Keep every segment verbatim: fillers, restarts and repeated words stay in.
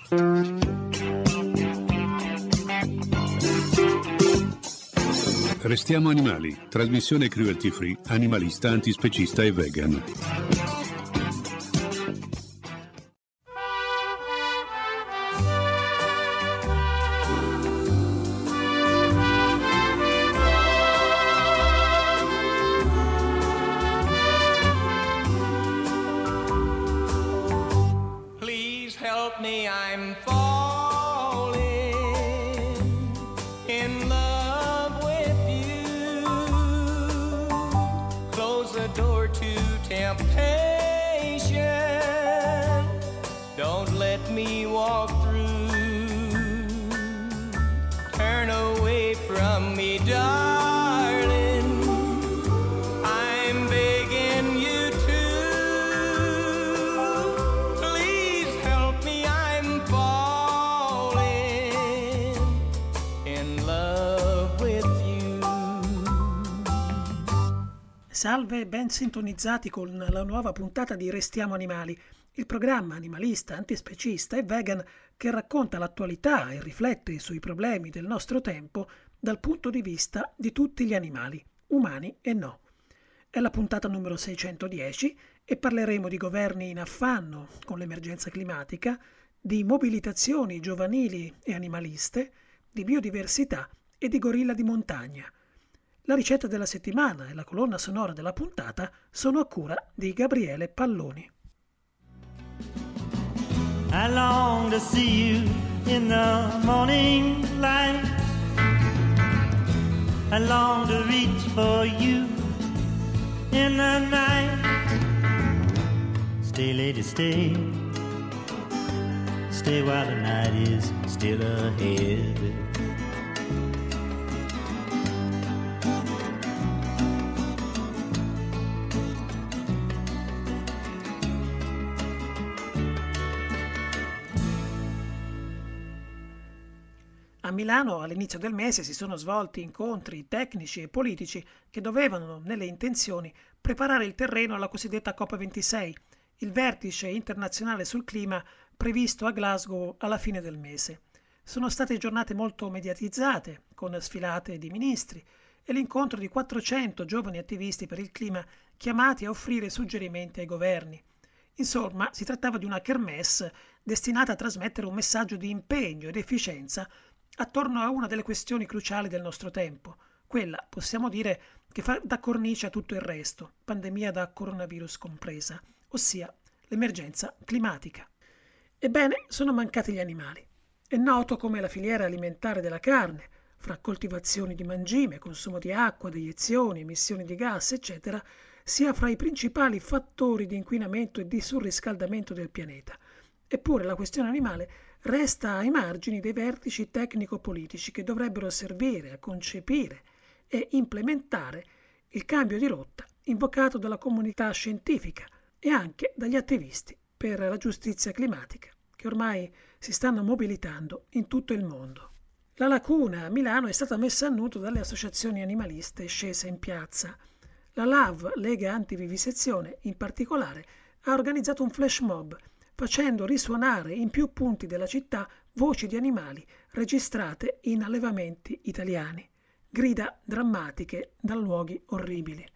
Restiamo animali, trasmissione cruelty free, animalista, antispecista e vegan. Please help me, I'm falling in love with you. Close the door to temptation. Don't let me walk through. Turn away from me, darling. I'm begging you to. Please help me, I'm falling in love with you. Salve e ben sintonizzati con la nuova puntata di Restiamo Animali, il programma animalista, antispecista e vegan che racconta l'attualità e riflette sui problemi del nostro tempo dal punto di vista di tutti gli animali, umani e no. È la puntata numero seicentodieci e parleremo di governi in affanno con l'emergenza climatica, di mobilitazioni giovanili e animaliste, di biodiversità e di gorilla di montagna. La ricetta della settimana e la colonna sonora della puntata sono a cura di Gabriele Palloni. I long to see you in the morning light. I long to reach for you in the night. Stay, lady, stay. Stay while the night is still ahead. A Milano all'inizio del mese si sono svolti incontri tecnici e politici che dovevano, nelle intenzioni, preparare il terreno alla cosiddetta COP ventisei, il vertice internazionale sul clima previsto a Glasgow alla fine del mese. Sono state giornate molto mediatizzate, con sfilate di ministri e l'incontro di quattrocento giovani attivisti per il clima chiamati a offrire suggerimenti ai governi. Insomma, si trattava di una kermesse destinata a trasmettere un messaggio di impegno ed efficienza attorno a una delle questioni cruciali del nostro tempo, quella, possiamo dire, che fa da cornice a tutto il resto, pandemia da coronavirus compresa, ossia l'emergenza climatica. Ebbene, sono mancati gli animali. È noto come la filiera alimentare della carne, fra coltivazioni di mangime, consumo di acqua, deiezioni, emissioni di gas, eccetera, sia fra i principali fattori di inquinamento e di surriscaldamento del pianeta. Eppure la questione animale resta ai margini dei vertici tecnico-politici che dovrebbero servire a concepire e implementare il cambio di rotta invocato dalla comunità scientifica e anche dagli attivisti per la giustizia climatica, che ormai si stanno mobilitando in tutto il mondo. La lacuna a Milano è stata messa a nudo dalle associazioni animaliste scese in piazza. La L A V, Lega Antivivisezione, in particolare, ha organizzato un flash mob facendo risuonare in più punti della città voci di animali registrate in allevamenti italiani, grida drammatiche da luoghi orribili.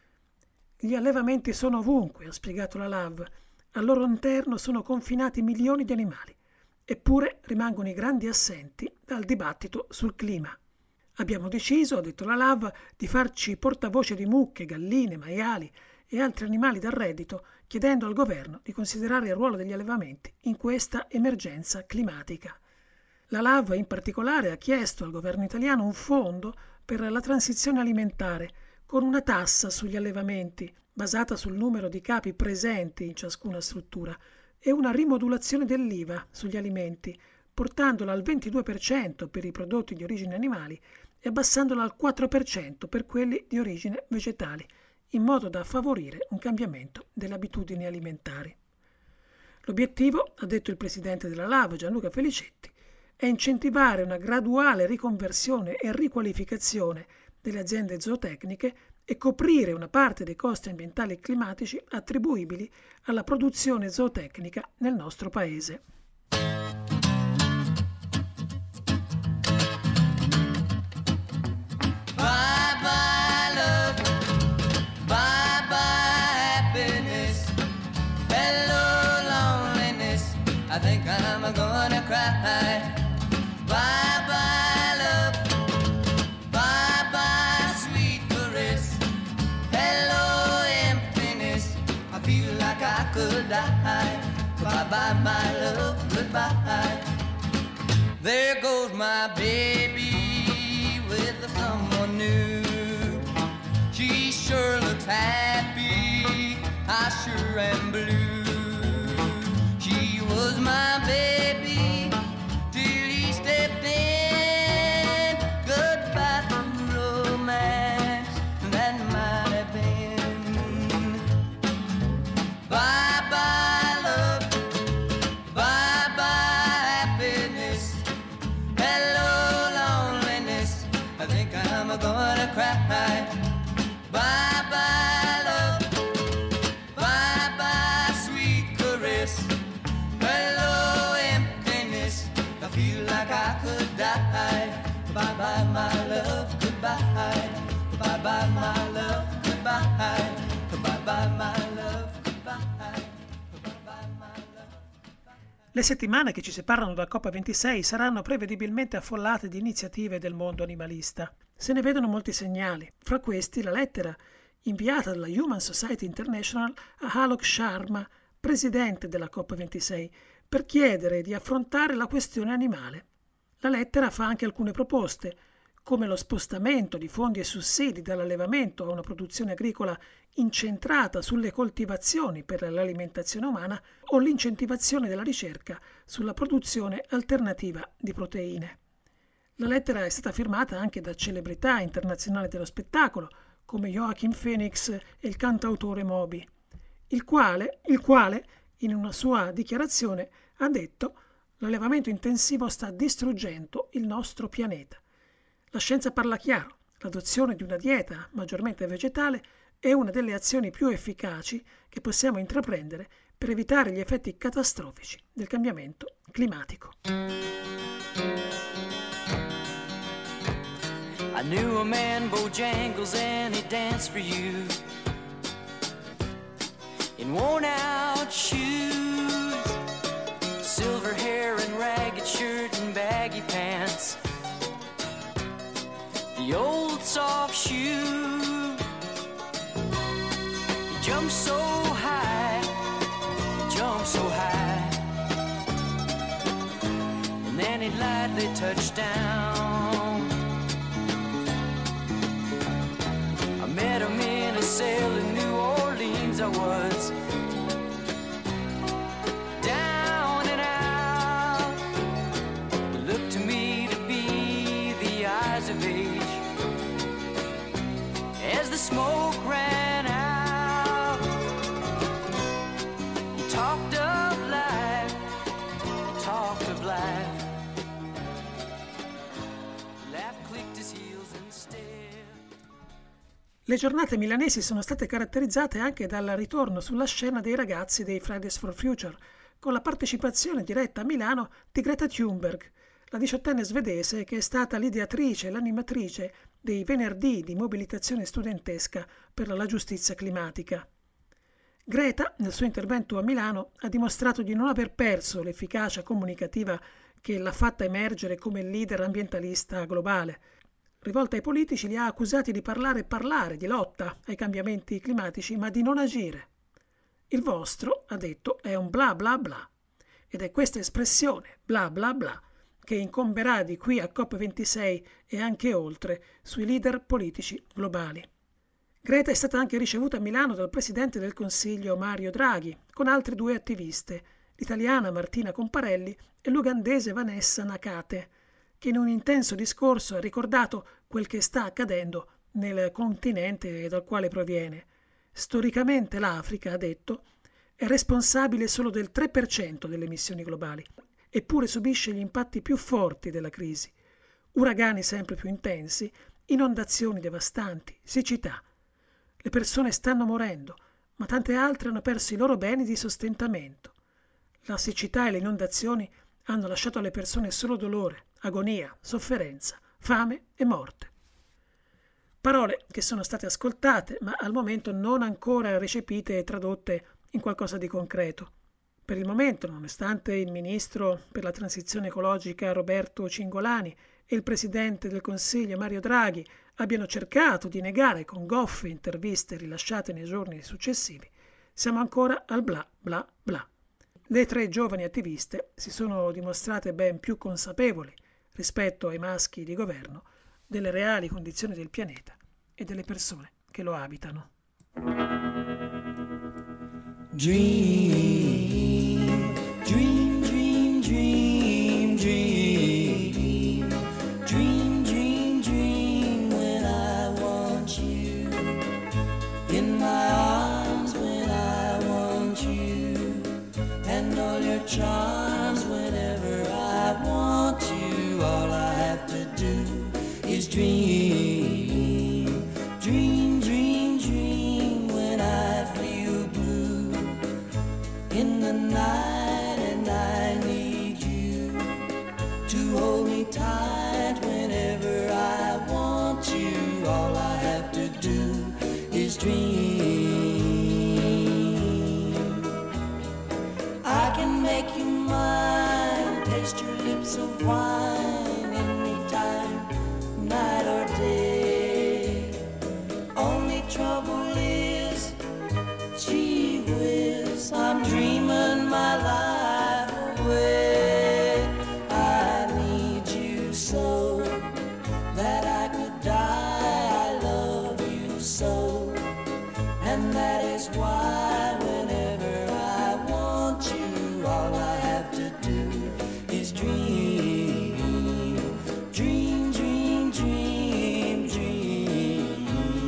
Gli allevamenti sono ovunque, ha spiegato la L A V, al loro interno sono confinati milioni di animali, eppure rimangono i grandi assenti dal dibattito sul clima. Abbiamo deciso, ha detto la L A V, di farci portavoce di mucche, galline, maiali e altri animali da reddito, chiedendo al governo di considerare il ruolo degli allevamenti in questa emergenza climatica. La L A V in particolare ha chiesto al governo italiano un fondo per la transizione alimentare con una tassa sugli allevamenti basata sul numero di capi presenti in ciascuna struttura e una rimodulazione dell'I V A sugli alimenti, portandola al ventidue per cento per i prodotti di origine animali e abbassandola al quattro per cento per quelli di origine vegetali, in modo da favorire un cambiamento delle abitudini alimentari. L'obiettivo, ha detto il presidente della L A V, Gianluca Felicetti, è incentivare una graduale riconversione e riqualificazione delle aziende zootecniche e coprire una parte dei costi ambientali e climatici attribuibili alla produzione zootecnica nel nostro paese. goodbye. There goes my baby with someone new. She sure looks happy, I sure am blue. She was my baby till he stepped in. Goodbye to romance, that might have been. Bye bye love, bye bye happiness. Hello loneliness, I think I'm gonna cry. Bye bye love, bye bye sweet caress. Hello emptiness, I feel like I could die. Bye bye my love, goodbye. Bye bye my love, goodbye. Bye bye my love, goodbye. Bye bye my love. Le settimane che ci separano da COP ventisei saranno prevedibilmente affollate di iniziative del mondo animalista. Se ne vedono molti segnali, fra questi la lettera inviata dalla Human Society International a Alok Sharma, presidente della COP ventisei, per chiedere di affrontare la questione animale. La lettera fa anche alcune proposte, come lo spostamento di fondi e sussidi dall'allevamento a una produzione agricola incentrata sulle coltivazioni per l'alimentazione umana o l'incentivazione della ricerca sulla produzione alternativa di proteine. La lettera è stata firmata anche da celebrità internazionali dello spettacolo, come Joaquin Phoenix e il cantautore Moby, il quale, il quale, in una sua dichiarazione, ha detto: «L'allevamento intensivo sta distruggendo il nostro pianeta. La scienza parla chiaro, l'adozione di una dieta maggiormente vegetale è una delle azioni più efficaci che possiamo intraprendere per evitare gli effetti catastrofici del cambiamento climatico». I knew a man, Bojangles, and he danced for you in worn-out shoes, silver hair and ragged shirt and baggy pants, the old soft shoe. He jumped so high, he jumped so high, and then he lightly touched down. Met him in a sail in New Orleans, I was down and out. It looked to me to be the eyes of age as the smoke ran out. He talked of life, he talked of life. Laugh clicked his heels and stared. Le giornate milanesi sono state caratterizzate anche dal ritorno sulla scena dei ragazzi dei Fridays for Future, con la partecipazione diretta a Milano di Greta Thunberg, la diciottenne svedese che è stata l'ideatrice e l'animatrice dei venerdì di mobilitazione studentesca per la giustizia climatica. Greta, nel suo intervento a Milano, ha dimostrato di non aver perso l'efficacia comunicativa che l'ha fatta emergere come leader ambientalista globale. Rivolta ai politici, li ha accusati di parlare e parlare di lotta ai cambiamenti climatici, ma di non agire. Il vostro, ha detto, è un bla bla bla. Ed è questa espressione, bla bla bla, che incomberà di qui a COP ventisei e anche oltre sui leader politici globali. Greta è stata anche ricevuta a Milano dal presidente del Consiglio Mario Draghi, con altre due attiviste, l'italiana Martina Comparelli e l'ugandese Vanessa Nakate, che in un intenso discorso ha ricordato quel che sta accadendo nel continente dal quale proviene. Storicamente l'Africa, ha detto, è responsabile solo del tre per cento delle emissioni globali, eppure subisce gli impatti più forti della crisi. Uragani sempre più intensi, inondazioni devastanti, siccità. Le persone stanno morendo, ma tante altre hanno perso i loro beni di sostentamento. La siccità e le inondazioni hanno lasciato alle persone solo dolore, agonia, sofferenza, fame e morte. Parole che sono state ascoltate, ma al momento non ancora recepite e tradotte in qualcosa di concreto. Per il momento, nonostante il ministro per la transizione ecologica Roberto Cingolani e il presidente del Consiglio Mario Draghi abbiano cercato di negare con goffe interviste rilasciate nei giorni successivi, siamo ancora al bla bla bla. Le tre giovani attiviste si sono dimostrate ben più consapevoli rispetto ai maschi di governo delle reali condizioni del pianeta e delle persone che lo abitano. Dream, dream, dream, dream, dream, dream, dream, dream when I want you in my arms, when I want you, and all your charms whenever I want you. All I have to do is dream, dream, dream, dream when I feel blue in the night and I need you to hold me tight whenever I want you. All I have to do is dream. I can make you mine, taste your lips of wine anytime, night or day. Only trouble is, gee whiz, I'm dreaming my life away. I need you so that I could die. I love you so, and that is why whenever I want you, all I have to do is dream, dream, dream, dream, dream.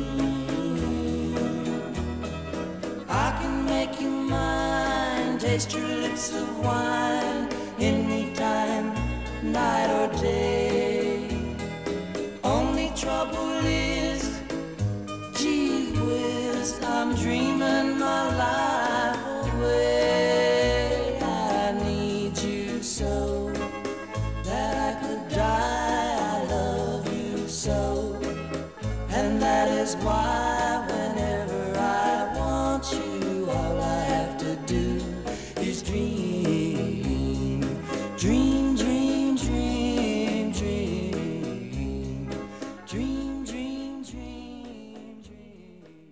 I can make you mine, taste your lips of wine anytime, night or day. Only trouble is, gee whiz, I'm dreaming my life away. I need you so that I could die. I love you so, and that is why whenever I want you, all I have to do is dream, dream, dream, dream, dream, dream, dream, dream, dream.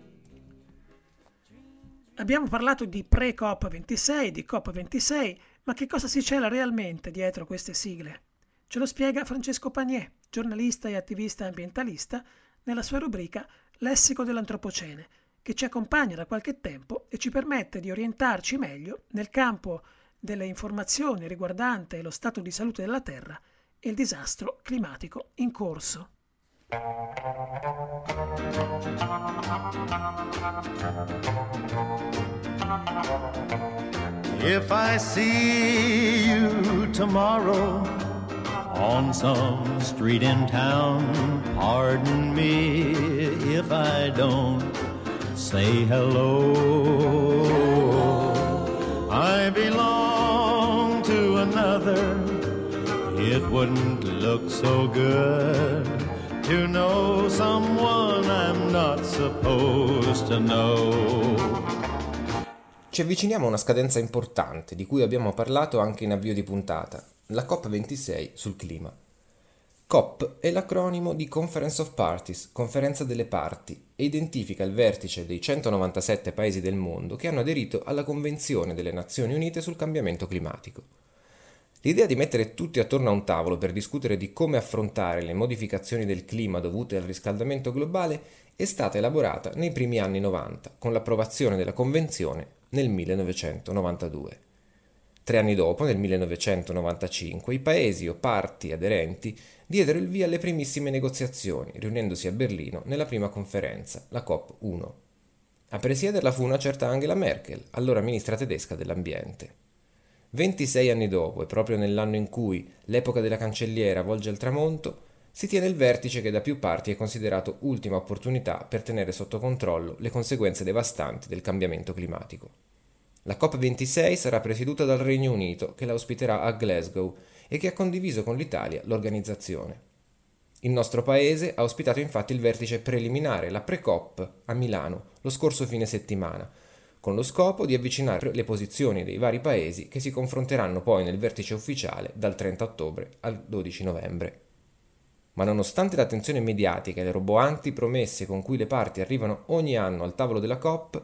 Abbiamo parlato di pre-COP ventisei, di COP ventisei, ma che cosa si cela realmente dietro queste sigle? Ce lo spiega Francesco Panier, giornalista e attivista ambientalista, nella sua rubrica Lessico dell'Antropocene, che ci accompagna da qualche tempo e ci permette di orientarci meglio nel campo delle informazioni riguardante lo stato di salute della Terra e il disastro climatico in corso. If I see you tomorrow on some street in town, pardon me if I don't say hello. I belong to another. It wouldn't look so good to know someone I'm not supposed to know. Ci avviciniamo a una scadenza importante di cui abbiamo parlato anche in avvio di puntata, la COP ventisei sul clima. COP è l'acronimo di Conference of Parties, conferenza delle parti, e identifica il vertice dei centonovantasette paesi del mondo che hanno aderito alla Convenzione delle Nazioni Unite sul cambiamento climatico. L'idea di mettere tutti attorno a un tavolo per discutere di come affrontare le modificazioni del clima dovute al riscaldamento globale è stata elaborata nei primi anni novanta, con l'approvazione della Convenzione nel millenovecentonovantadue. Tre anni dopo, nel millenovecentonovantacinque, i paesi o parti aderenti diedero il via alle primissime negoziazioni, riunendosi a Berlino nella prima conferenza, la COP uno. A presiederla fu una certa Angela Merkel, allora ministra tedesca dell'ambiente. ventisei anni dopo, e proprio nell'anno in cui l'epoca della cancelliera volge al tramonto, si tiene il vertice che da più parti è considerato ultima opportunità per tenere sotto controllo le conseguenze devastanti del cambiamento climatico. La COP ventisei sarà presieduta dal Regno Unito, che la ospiterà a Glasgow e che ha condiviso con l'Italia l'organizzazione. Il nostro paese ha ospitato infatti il vertice preliminare, la pre-COP, a Milano, lo scorso fine settimana, con lo scopo di avvicinare le posizioni dei vari paesi che si confronteranno poi nel vertice ufficiale dal trenta ottobre al dodici novembre. Ma nonostante l'attenzione mediatica e le roboanti promesse con cui le parti arrivano ogni anno al tavolo della COP,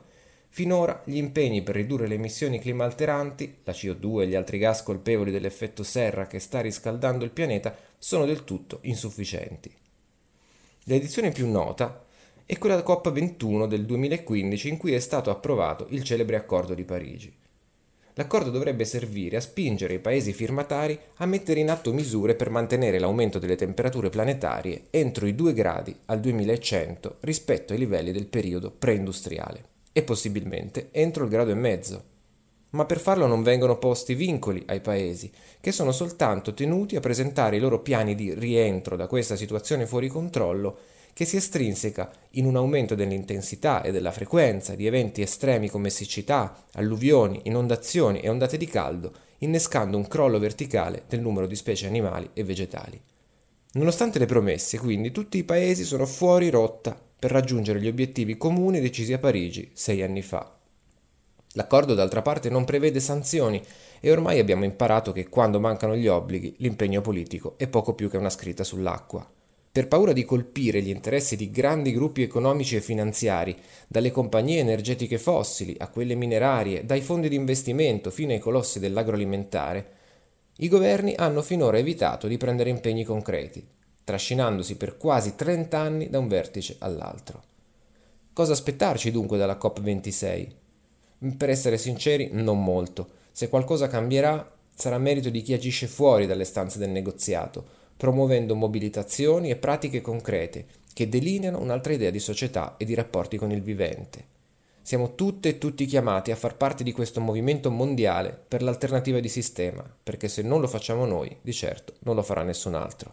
Finora gli impegni per ridurre le emissioni climalteranti, la C O due e gli altri gas colpevoli dell'effetto serra che sta riscaldando il pianeta, sono del tutto insufficienti. L'edizione più nota è quella COP ventuno del duemilaquindici, in cui è stato approvato il celebre Accordo di Parigi. L'accordo dovrebbe servire a spingere i paesi firmatari a mettere in atto misure per mantenere l'aumento delle temperature planetarie entro i due gradi al duemilacento rispetto ai livelli del periodo preindustriale e possibilmente entro il grado e mezzo. Ma per farlo non vengono posti vincoli ai paesi, che sono soltanto tenuti a presentare i loro piani di rientro da questa situazione fuori controllo, che si estrinseca in un aumento dell'intensità e della frequenza di eventi estremi come siccità, alluvioni, inondazioni e ondate di caldo, innescando un crollo verticale del numero di specie animali e vegetali. Nonostante le promesse, quindi, tutti i paesi sono fuori rotta per raggiungere gli obiettivi comuni decisi a Parigi sei anni fa. L'accordo, d'altra parte, non prevede sanzioni e ormai abbiamo imparato che quando mancano gli obblighi, l'impegno politico è poco più che una scritta sull'acqua. Per paura di colpire gli interessi di grandi gruppi economici e finanziari, dalle compagnie energetiche fossili a quelle minerarie, dai fondi di investimento fino ai colossi dell'agroalimentare, i governi hanno finora evitato di prendere impegni concreti, trascinandosi per quasi trenta anni da un vertice all'altro. Cosa aspettarci dunque dalla COP ventisei? Per essere sinceri, non molto. Se qualcosa cambierà, sarà merito di chi agisce fuori dalle stanze del negoziato, promuovendo mobilitazioni e pratiche concrete che delineano un'altra idea di società e di rapporti con il vivente. Siamo tutte e tutti chiamati a far parte di questo movimento mondiale per l'alternativa di sistema, perché se non lo facciamo noi, di certo non lo farà nessun altro.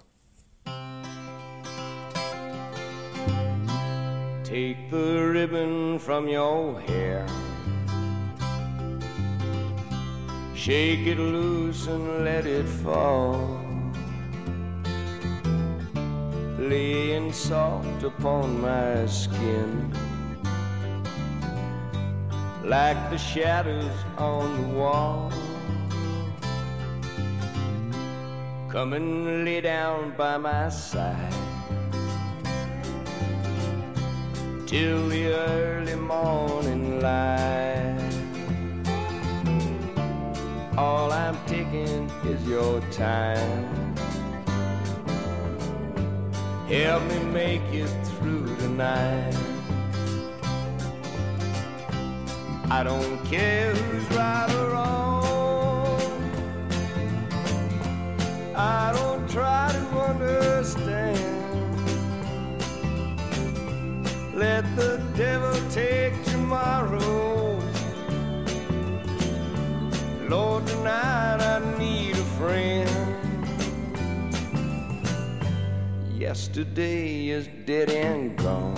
Take the ribbon from your hair, shake it loose and let it fall, laying soft upon my skin, like the shadows on the wall. Come and lay down by my side till the early morning light. All I'm taking is your time. Help me make it through the night. I don't care who's right or wrong. I don't try to understand. Let the devil take tomorrow. Lord, tonight I need a friend. Yesterday is dead and gone,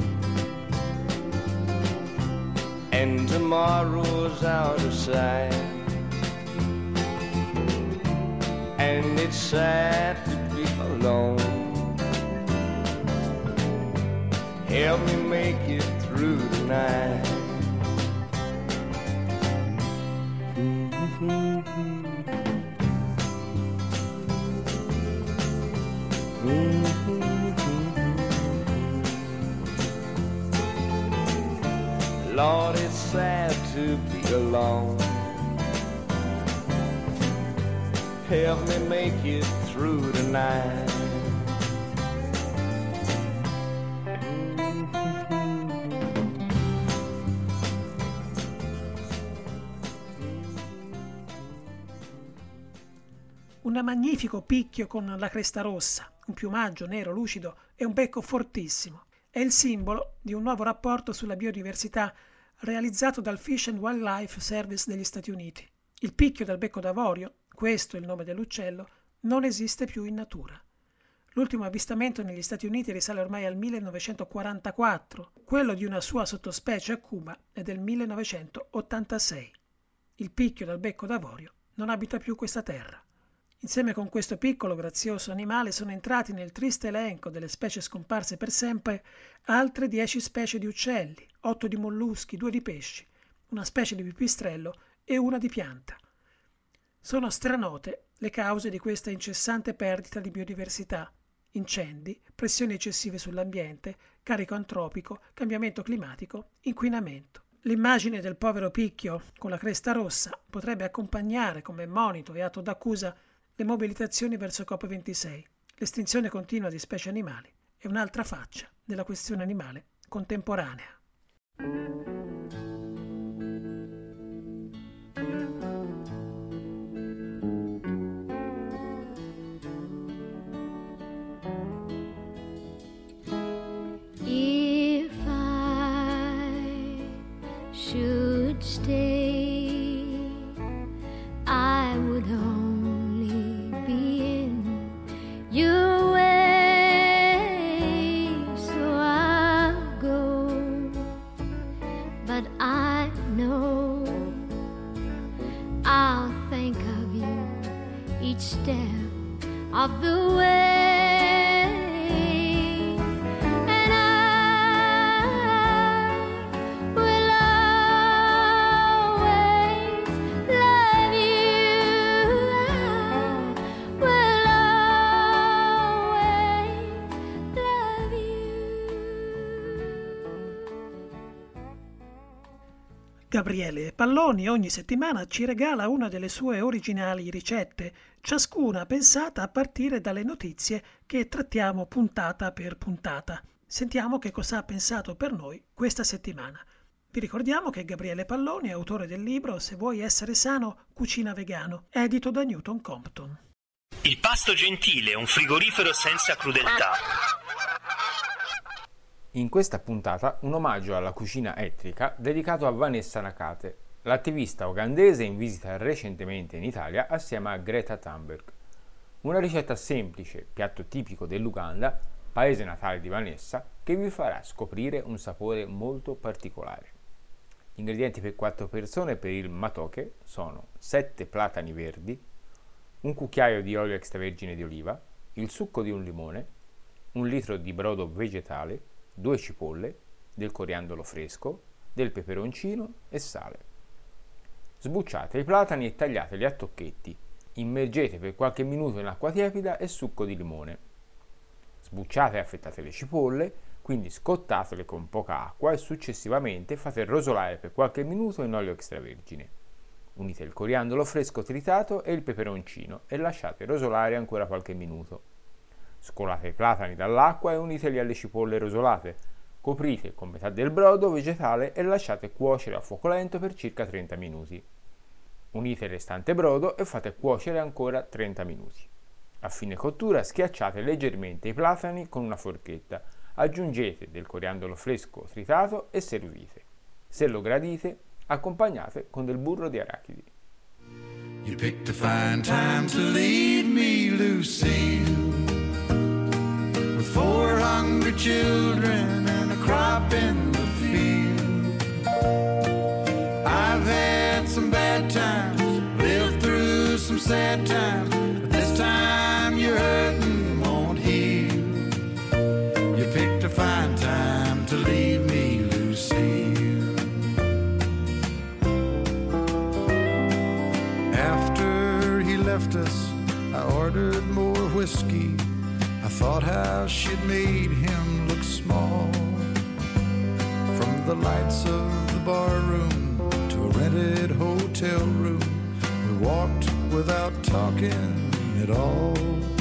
and tomorrow's out of sight. And it's sad to be alone. Help me make it through the night. Lord, it's sad to be alone. Help me make it through the night. Un magnifico picchio con la cresta rossa, un piumaggio nero lucido e un becco fortissimo. È il simbolo di un nuovo rapporto sulla biodiversità realizzato dal Fish and Wildlife Service degli Stati Uniti. Il picchio dal becco d'avorio, questo è il nome dell'uccello, non esiste più in natura. L'ultimo avvistamento negli Stati Uniti risale ormai al millenovecentoquarantaquattro, quello di una sua sottospecie a Cuba è del millenovecentottantasei. Il picchio dal becco d'avorio non abita più questa terra. Insieme con questo piccolo grazioso animale sono entrati nel triste elenco delle specie scomparse per sempre altre dieci specie di uccelli, otto di molluschi, due di pesci, una specie di pipistrello e una di pianta. Sono stranote le cause di questa incessante perdita di biodiversità: incendi, pressioni eccessive sull'ambiente, carico antropico, cambiamento climatico, inquinamento. L'immagine del povero picchio con la cresta rossa potrebbe accompagnare come monito e atto d'accusa le mobilitazioni verso COP ventisei, l'estinzione continua di specie animali e un'altra faccia della questione animale contemporanea. If I should stay, I would only be in your way, so I'll go. But I know I'll think of you each step of the way. Gabriele Palloni ogni settimana ci regala una delle sue originali ricette, ciascuna pensata a partire dalle notizie che trattiamo puntata per puntata. Sentiamo che cosa ha pensato per noi questa settimana. Vi ricordiamo che Gabriele Palloni è autore del libro Se vuoi essere sano, cucina vegano, edito da Newton Compton. Il pasto gentile, un frigorifero senza crudeltà. In questa puntata un omaggio alla cucina etnica dedicato a Vanessa Nakate, l'attivista ugandese in visita recentemente in Italia assieme a Greta Thunberg. Una ricetta semplice, piatto tipico dell'Uganda, paese natale di Vanessa, che vi farà scoprire un sapore molto particolare. Gli ingredienti per quattro persone per il matoke sono sette platani verdi, un cucchiaio di olio extravergine di oliva, il succo di un limone, un litro di brodo vegetale, due cipolle, del coriandolo fresco, del peperoncino e sale. Sbucciate i platani e tagliateli a tocchetti. Immergete per qualche minuto in acqua tiepida e succo di limone. Sbucciate e affettate le cipolle, quindi scottatele con poca acqua e successivamente fate rosolare per qualche minuto in olio extravergine. Unite il coriandolo fresco tritato e il peperoncino e lasciate rosolare ancora qualche minuto. Scolate i platani dall'acqua e uniteli alle cipolle rosolate. Coprite con metà del brodo vegetale e lasciate cuocere a fuoco lento per circa trenta minuti. Unite il restante brodo e fate cuocere ancora trenta minuti. A fine cottura schiacciate leggermente i platani con una forchetta, aggiungete del coriandolo fresco tritato e servite. Se lo gradite, accompagnate con del burro di arachidi. You picked a fine time to leave me, Lucille. Four hungry children and a crop in the field. I've had some bad times, lived through some sad times, but this time your hurting won't heal. You picked a fine time to leave me, Lucille. After he left us, I ordered more whiskey. I thought how she'd made him look small. From the lights of the bar room to a rented hotel room, we walked without talking at all.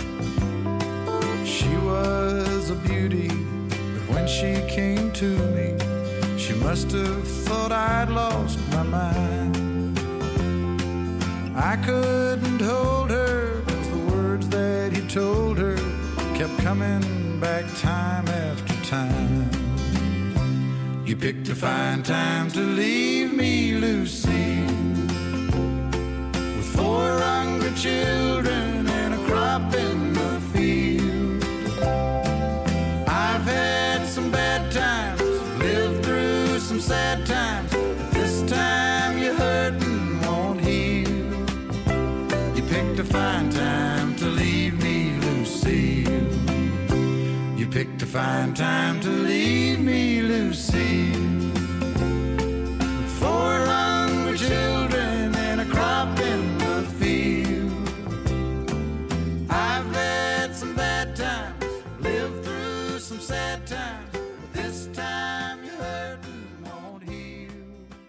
She was a beauty, but when she came to me, she must have thought I'd lost my mind. I couldn't hold her, 'cause the words that he told her kept coming back time after time. You picked a fine time to leave me, Lucy, with four hungry children and a crop in the field. I've had some bad times, lived through some sad times, but this time your hurting won't heal. You picked a fine time to leave me, Lucy. You picked a fine time to leave me, Lucy, with four hungry children and a crop in the field. I've had some bad times, lived through some sad times, but this time your hurting won't heal.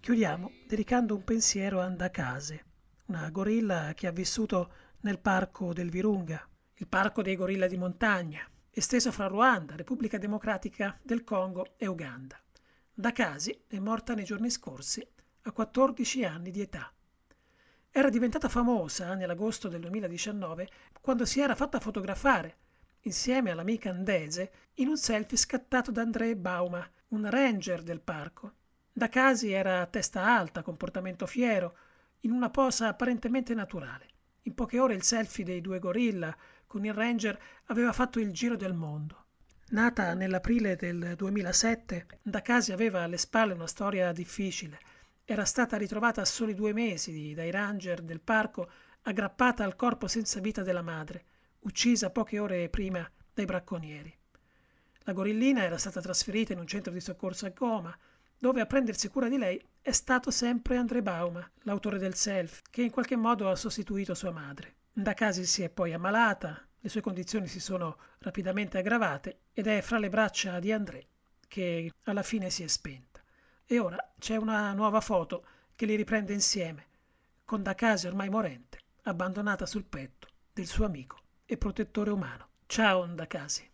Chiudiamo dedicando un pensiero a Ndakase, una gorilla che ha vissuto nel parco del Virunga, il parco dei gorilla di montagna, esteso fra Ruanda, Repubblica Democratica del Congo e Uganda. Ndakase è morta nei giorni scorsi a quattordici anni di età. Era diventata famosa nell'agosto del duemiladiciannove quando si era fatta fotografare insieme all'amica Ndese in un selfie scattato da André Bauma, un ranger del parco. Ndakase era a testa alta, comportamento fiero, in una posa apparentemente naturale. In poche ore il selfie dei due gorilla con il ranger aveva fatto il giro del mondo. Nata nell'aprile del duemilasette, Ndakase aveva alle spalle una storia difficile. Era stata ritrovata a soli due mesi dai ranger del parco, aggrappata al corpo senza vita della madre, uccisa poche ore prima dai bracconieri. La gorillina era stata trasferita in un centro di soccorso a Goma, dove a prendersi cura di lei è stato sempre André Bauma, l'autore del selfie, che in qualche modo ha sostituito sua madre. Ndakase si è poi ammalata, le sue condizioni si sono rapidamente aggravate ed è fra le braccia di André, che alla fine si è spenta. E ora c'è una nuova foto che li riprende insieme, con Ndakase ormai morente, abbandonata sul petto del suo amico e protettore umano. Ciao Ndakase.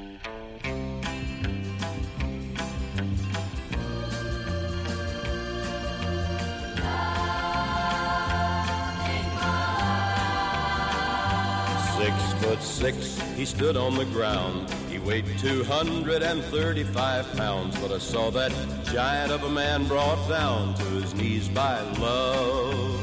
Six foot six, he stood on the ground. He weighed two hundred thirty-five pounds, but I saw that giant of a man brought down to his knees by love.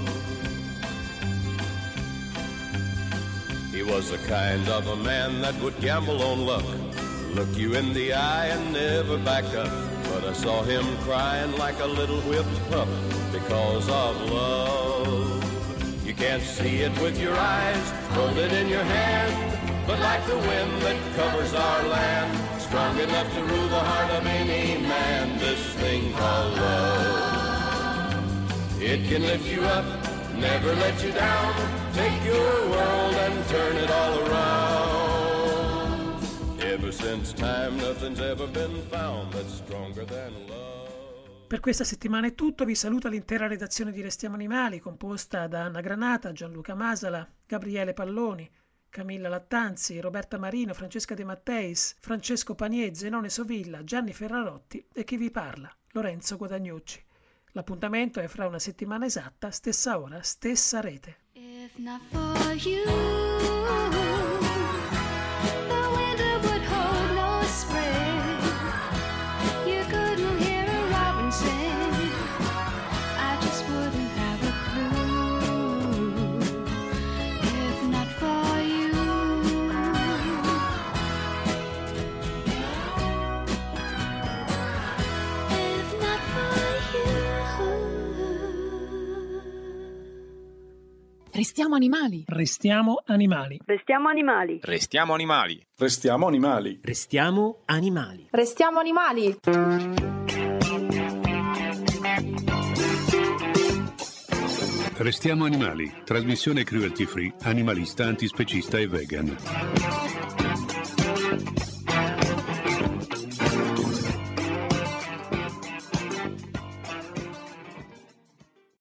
He was the kind of a man that would gamble on luck, look you in the eye and never back up. But I saw him crying like a little whipped pup because of love. You can't see it with your eyes, hold it in your hand, but like the wind that covers our land, strong enough to rule the heart of any man, this thing called love. It can lift you up, never let you down, take your world and turn it all around. Ever since time, nothing's ever been found that's stronger than love. Per questa settimana è tutto, vi saluta l'intera redazione di Restiamo Animali, composta da Anna Granata, Gianluca Masala, Gabriele Palloni, Camilla Lattanzi, Roberta Marino, Francesca De Matteis, Francesco Panier, Zenone Sovilla, Gianni Ferrarotti e chi vi parla, Lorenzo Guadagnucci. L'appuntamento è fra una settimana esatta, stessa ora, stessa rete. If not for you, the winter would hold no spring. You couldn't hear a robin sing. I just wouldn't have a clue. If not for you. If not for you. Restiamo animali. Restiamo animali. Restiamo animali. Restiamo animali. Restiamo animali. Restiamo animali. Restiamo animali. Restiamo animali. Trasmissione cruelty free, animalista, antispecista e vegan.